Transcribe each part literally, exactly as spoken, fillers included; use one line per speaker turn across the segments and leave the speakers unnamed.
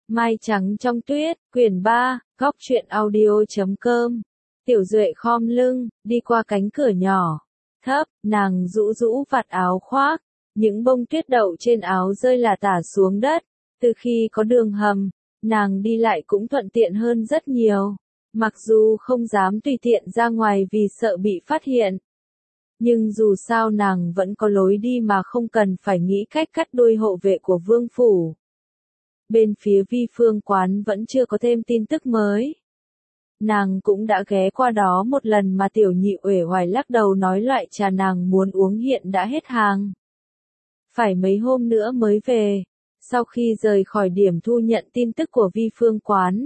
Mai trắng trong tuyết, quyển ba, góc truyện audio chấm com. Tiểu Duệ khom lưng, đi qua cánh cửa nhỏ. Thấp, nàng rũ rũ vạt áo khoác. Những bông tuyết đậu trên áo rơi lả tả xuống đất. Từ khi có đường hầm, nàng đi lại cũng thuận tiện hơn rất nhiều. Mặc dù không dám tùy tiện ra ngoài vì sợ bị phát hiện. Nhưng dù sao nàng vẫn có lối đi mà không cần phải nghĩ cách cắt đuôi hộ vệ của vương phủ. Bên phía Vi Phương quán vẫn chưa có thêm tin tức mới. Nàng cũng đã ghé qua đó một lần mà tiểu nhị uể oải lắc đầu nói loại trà nàng muốn uống hiện đã hết hàng. Phải mấy hôm nữa mới về, sau khi rời khỏi điểm thu nhận tin tức của Vi Phương quán.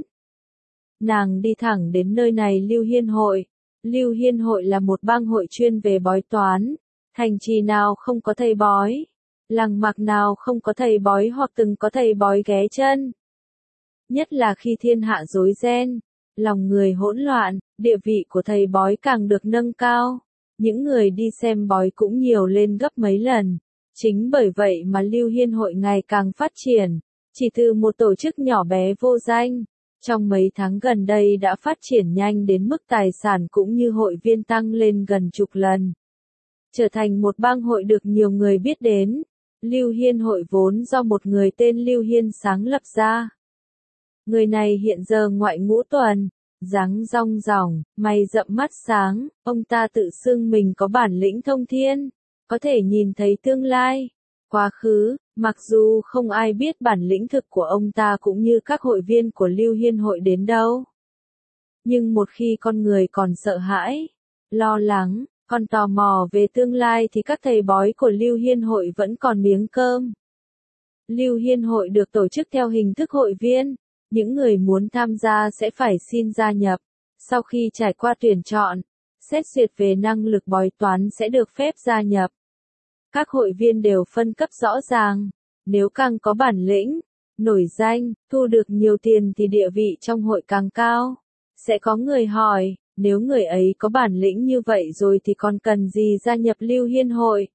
Nàng đi thẳng đến nơi này Lưu Hiên hội. Lưu Hiên hội là một bang hội chuyên về bói toán. Thành trì nào không có thầy bói. Làng mạc nào không có thầy bói hoặc từng có thầy bói ghé chân. Nhất là khi thiên hạ rối ren, lòng người hỗn loạn, địa vị của thầy bói càng được nâng cao. Những người đi xem bói cũng nhiều lên gấp mấy lần. Chính bởi vậy mà Lưu Hiên hội ngày càng phát triển. Chỉ từ một tổ chức nhỏ bé vô danh, trong mấy tháng gần đây đã phát triển nhanh đến mức tài sản cũng như hội viên tăng lên gần chục lần. Trở thành một bang hội được nhiều người biết đến. Lưu Hiên hội vốn do một người tên Lưu Hiên sáng lập ra. Người này hiện giờ ngoại ngũ tuần, dáng rong ròng, mày rậm mắt sáng, ông ta tự xưng mình có bản lĩnh thông thiên, có thể nhìn thấy tương lai, quá khứ, mặc dù không ai biết bản lĩnh thực của ông ta cũng như các hội viên của Lưu Hiên hội đến đâu. Nhưng một khi con người còn sợ hãi, lo lắng, còn tò mò về tương lai thì các thầy bói của Lưu Hiên hội vẫn còn miếng cơm. Lưu Hiên hội được tổ chức theo hình thức hội viên, những người muốn tham gia sẽ phải xin gia nhập. Sau khi trải qua tuyển chọn, xét duyệt về năng lực bói toán sẽ được phép gia nhập. Các hội viên đều phân cấp rõ ràng, nếu càng có bản lĩnh, nổi danh, thu được nhiều tiền thì địa vị trong hội càng cao. Sẽ có người hỏi, nếu người ấy có bản lĩnh như vậy rồi thì còn cần gì gia nhập Lưu Hiên hội?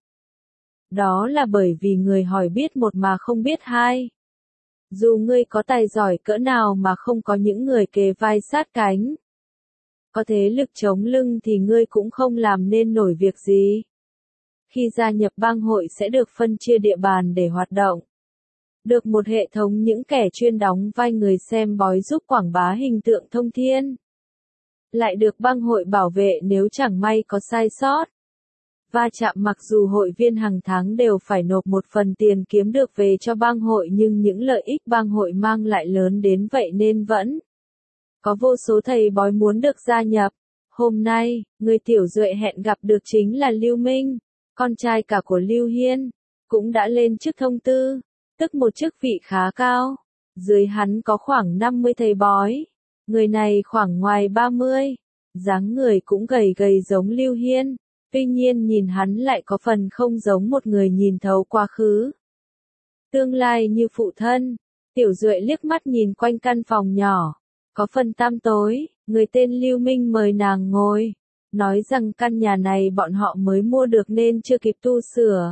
Đó là bởi vì người hỏi biết một mà không biết hai. Dù ngươi có tài giỏi cỡ nào mà không có những người kề vai sát cánh, có thế lực chống lưng thì ngươi cũng không làm nên nổi việc gì. Khi gia nhập bang hội sẽ được phân chia địa bàn để hoạt động. Được một hệ thống những kẻ chuyên đóng vai người xem bói giúp quảng bá hình tượng thông thiên. Lại được bang hội bảo vệ nếu chẳng may có sai sót. Va chạm mặc dù hội viên hàng tháng đều phải nộp một phần tiền kiếm được về cho bang hội nhưng những lợi ích bang hội mang lại lớn đến vậy nên vẫn có vô số thầy bói muốn được gia nhập. Hôm nay, người Tiểu Duệ hẹn gặp được chính là Lưu Minh, con trai cả của Lưu Hiên, cũng đã lên chức thông tư, tức một chức vị khá cao. Dưới hắn có khoảng năm mươi thầy bói. Người này khoảng ngoài ba mươi, dáng người cũng gầy gầy giống Lưu Hiên. Tuy nhiên nhìn hắn lại có phần không giống một người nhìn thấu quá khứ. Tương lai như phụ thân, Tiểu Duệ liếc mắt nhìn quanh căn phòng nhỏ, có phần tăm tối, người tên Lưu Minh mời nàng ngồi, nói rằng căn nhà này bọn họ mới mua được nên chưa kịp tu sửa.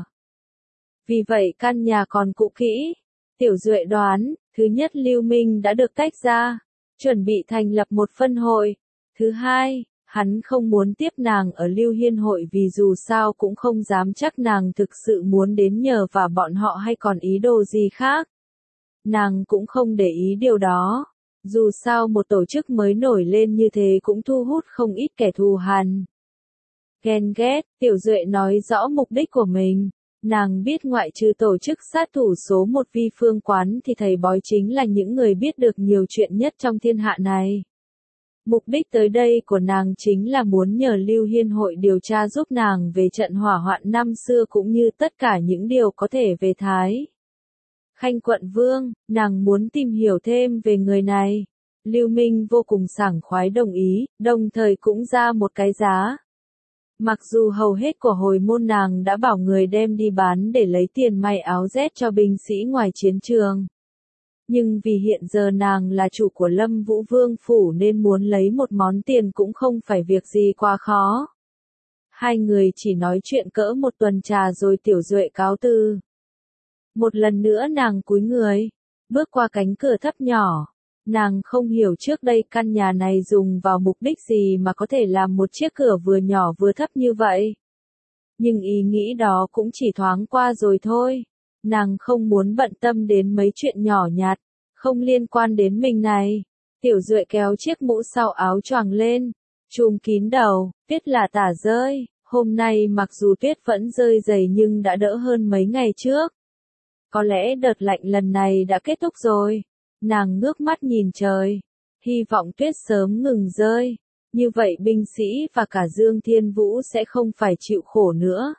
Vì vậy căn nhà còn cũ kỹ. Tiểu Duệ đoán, thứ nhất Lưu Minh đã được tách ra, chuẩn bị thành lập một phân hội. Thứ hai, hắn không muốn tiếp nàng ở Lưu Hiên hội vì dù sao cũng không dám chắc nàng thực sự muốn đến nhờ và bọn họ hay còn ý đồ gì khác. Nàng cũng không để ý điều đó. Dù sao một tổ chức mới nổi lên như thế cũng thu hút không ít kẻ thù hằn. Ghen ghét, Tiểu Duệ nói rõ mục đích của mình. Nàng biết ngoại trừ tổ chức sát thủ số một Vi Phương quán thì thầy bói chính là những người biết được nhiều chuyện nhất trong thiên hạ này. Mục đích tới đây của nàng chính là muốn nhờ Lưu Hiên hội điều tra giúp nàng về trận hỏa hoạn năm xưa cũng như tất cả những điều có thể về Thái Khanh quận vương, nàng muốn tìm hiểu thêm về người này. Lưu Minh vô cùng sảng khoái đồng ý, đồng thời cũng ra một cái giá. Mặc dù hầu hết của hồi môn nàng đã bảo người đem đi bán để lấy tiền may áo rét cho binh sĩ ngoài chiến trường. Nhưng vì hiện giờ nàng là chủ của Lâm Vũ Vương Phủ nên muốn lấy một món tiền cũng không phải việc gì quá khó. Hai người chỉ nói chuyện cỡ một tuần trà rồi Tiểu Duệ cáo từ. Một lần nữa nàng cúi người, bước qua cánh cửa thấp nhỏ. Nàng không hiểu trước đây căn nhà này dùng vào mục đích gì mà có thể làm một chiếc cửa vừa nhỏ vừa thấp như vậy. Nhưng ý nghĩ đó cũng chỉ thoáng qua rồi thôi. Nàng không muốn bận tâm đến mấy chuyện nhỏ nhặt, không liên quan đến mình này. Tiểu Duệ kéo chiếc mũ sau áo choàng lên, trùm kín đầu, tuyết là tả rơi. Hôm nay mặc dù tuyết vẫn rơi dày nhưng đã đỡ hơn mấy ngày trước. Có lẽ đợt lạnh lần này đã kết thúc rồi. Nàng ngước mắt nhìn trời, hy vọng tuyết sớm ngừng rơi. Như vậy binh sĩ và cả Dương Thiên Vũ sẽ không phải chịu khổ nữa.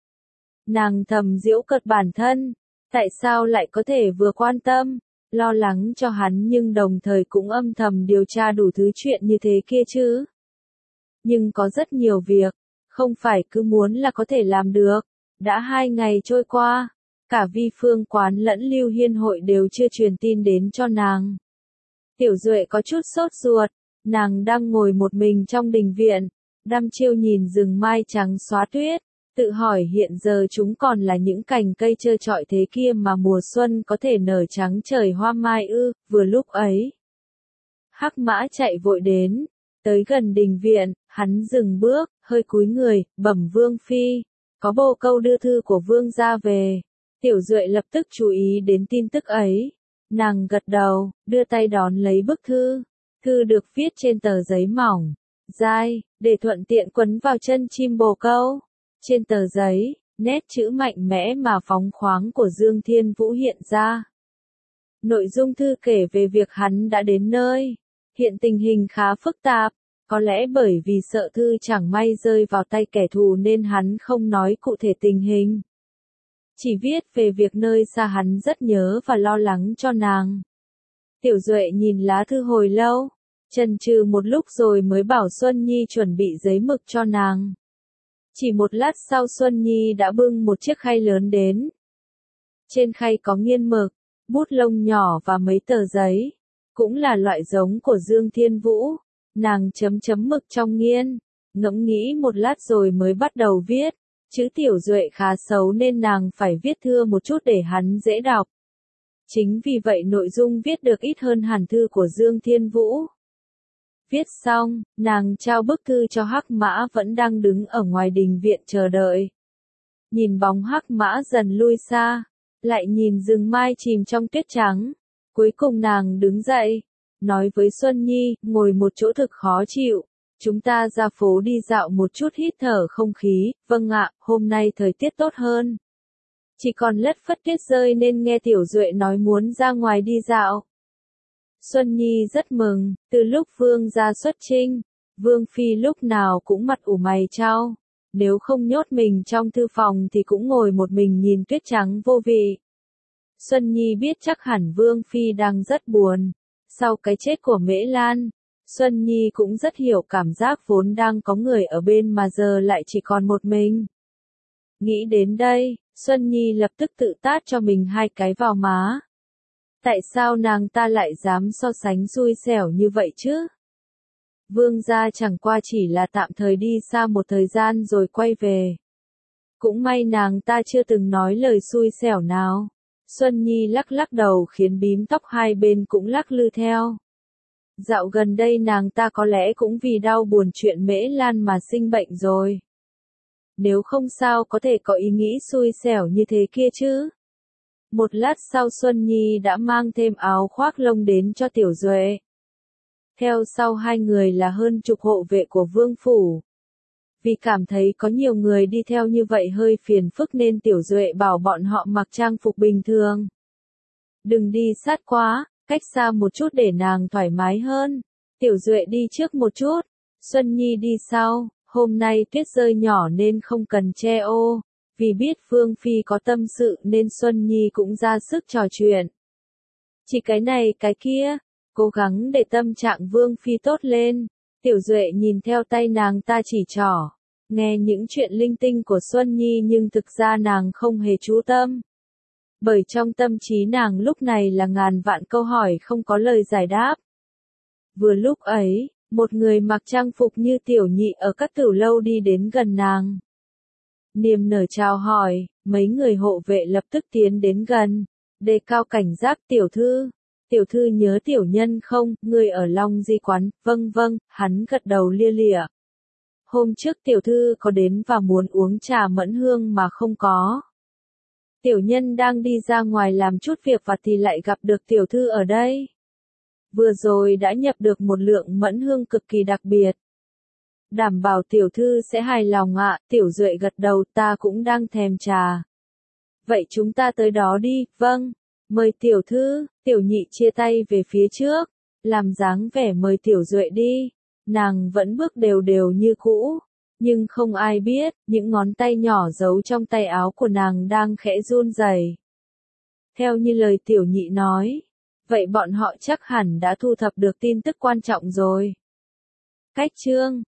Nàng thầm giễu cợt bản thân, tại sao lại có thể vừa quan tâm, lo lắng cho hắn nhưng đồng thời cũng âm thầm điều tra đủ thứ chuyện như thế kia chứ. Nhưng có rất nhiều việc, không phải cứ muốn là có thể làm được. Đã hai ngày trôi qua, cả Vi Phương Quán lẫn Lưu Hiên Hội đều chưa truyền tin đến cho nàng. Tiểu Duệ có chút sốt ruột, nàng đang ngồi một mình trong đình viện, đăm chiêu nhìn rừng mai trắng xóa tuyết, tự hỏi hiện giờ chúng còn là những cành cây trơ trọi thế kia mà mùa xuân có thể nở trắng trời hoa mai ư. Vừa lúc ấy, Hắc Mã chạy vội đến, tới gần đình viện, hắn dừng bước, hơi cúi người, bẩm Vương Phi, có bồ câu đưa thư của Vương gia về. Tiểu Duệ lập tức chú ý đến tin tức ấy. Nàng gật đầu, đưa tay đón lấy bức thư. Thư được viết trên tờ giấy mỏng, dai, để thuận tiện quấn vào chân chim bồ câu. Trên tờ giấy, nét chữ mạnh mẽ mà phóng khoáng của Dương Thiên Vũ hiện ra. Nội dung thư kể về việc hắn đã đến nơi. Hiện tình hình khá phức tạp. Có lẽ bởi vì sợ thư chẳng may rơi vào tay kẻ thù nên hắn không nói cụ thể tình hình. Chỉ viết về việc nơi xa hắn rất nhớ và lo lắng cho nàng. Tiểu Duệ nhìn lá thư hồi lâu, chần chừ một lúc rồi mới bảo Xuân Nhi chuẩn bị giấy mực cho nàng. Chỉ một lát sau Xuân Nhi đã bưng một chiếc khay lớn đến. Trên khay có nghiên mực, bút lông nhỏ và mấy tờ giấy, cũng là loại giống của Dương Thiên Vũ. Nàng chấm chấm mực trong nghiên, ngẫm nghĩ một lát rồi mới bắt đầu viết. Chữ Tiểu Duệ khá xấu nên nàng phải viết thưa một chút để hắn dễ đọc. Chính vì vậy nội dung viết được ít hơn hẳn thư của Dương Thiên Vũ. Viết xong, nàng trao bức thư cho Hắc Mã vẫn đang đứng ở ngoài đình viện chờ đợi. Nhìn bóng Hắc Mã dần lui xa, lại nhìn rừng mai chìm trong tuyết trắng. Cuối cùng nàng đứng dậy, nói với Xuân Nhi, ngồi một chỗ thực khó chịu. Chúng ta ra phố đi dạo một chút hít thở không khí. Vâng ạ, hôm nay thời tiết tốt hơn. Chỉ còn lất phất tuyết rơi nên nghe Tiểu Duệ nói muốn ra ngoài đi dạo. Xuân Nhi rất mừng, từ lúc Vương gia xuất chinh, Vương Phi lúc nào cũng mặt ủ mày chau. Nếu không nhốt mình trong thư phòng thì cũng ngồi một mình nhìn tuyết trắng vô vị. Xuân Nhi biết chắc hẳn Vương Phi đang rất buồn. Sau cái chết của Mễ Lan, Xuân Nhi cũng rất hiểu cảm giác vốn đang có người ở bên mà giờ lại chỉ còn một mình. Nghĩ đến đây, Xuân Nhi lập tức tự tát cho mình hai cái vào má. Tại sao nàng ta lại dám so sánh xui xẻo như vậy chứ? Vương gia chẳng qua chỉ là tạm thời đi xa một thời gian rồi quay về. Cũng may nàng ta chưa từng nói lời xui xẻo nào. Xuân Nhi lắc lắc đầu khiến bím tóc hai bên cũng lắc lư theo. Dạo gần đây nàng ta có lẽ cũng vì đau buồn chuyện Mễ Lan mà sinh bệnh rồi. Nếu không sao có thể có ý nghĩ xui xẻo như thế kia chứ. Một lát sau Xuân Nhi đã mang thêm áo khoác lông đến cho Tiểu Duệ. Theo sau hai người là hơn chục hộ vệ của Vương Phủ. Vì cảm thấy có nhiều người đi theo như vậy hơi phiền phức nên Tiểu Duệ bảo bọn họ mặc trang phục bình thường. Đừng đi sát quá, cách xa một chút để nàng thoải mái hơn. Tiểu Duệ đi trước một chút, Xuân Nhi đi sau. Hôm nay tuyết rơi nhỏ nên không cần che ô. Vì biết Vương Phi có tâm sự nên Xuân Nhi cũng ra sức trò chuyện. Chỉ cái này cái kia, cố gắng để tâm trạng Vương Phi tốt lên. Tiểu Duệ nhìn theo tay nàng ta chỉ trỏ, nghe những chuyện linh tinh của Xuân Nhi nhưng thực ra nàng không hề chú tâm. Bởi trong tâm trí nàng lúc này là ngàn vạn câu hỏi không có lời giải đáp. Vừa lúc ấy, một người mặc trang phục như Tiểu Nhị ở các tửu lâu đi đến gần nàng. Niềm nở chào hỏi, mấy người hộ vệ lập tức tiến đến gần, Đề cao cảnh giác tiểu thư. Tiểu thư nhớ tiểu nhân không, người ở Long Di quán, vâng vâng, hắn gật đầu lia lịa. Hôm trước tiểu thư có đến và muốn uống trà mẫn hương mà không có. Tiểu nhân đang đi ra ngoài làm chút việc vặt thì lại gặp được tiểu thư ở đây. Vừa rồi đã nhập được một lượng mẫn hương cực kỳ đặc biệt. Đảm bảo tiểu thư sẽ hài lòng ạ, tiểu duệ gật đầu, ta cũng đang thèm trà. Vậy chúng ta tới đó đi, vâng. Mời tiểu thư, tiểu nhị chia tay về phía trước, làm dáng vẻ mời tiểu duệ đi. Nàng vẫn bước đều đều như cũ, nhưng không ai biết, những ngón tay nhỏ giấu trong tay áo của nàng đang khẽ run rẩy. Theo như lời tiểu nhị nói, vậy bọn họ chắc hẳn đã thu thập được tin tức quan trọng rồi. Cách chương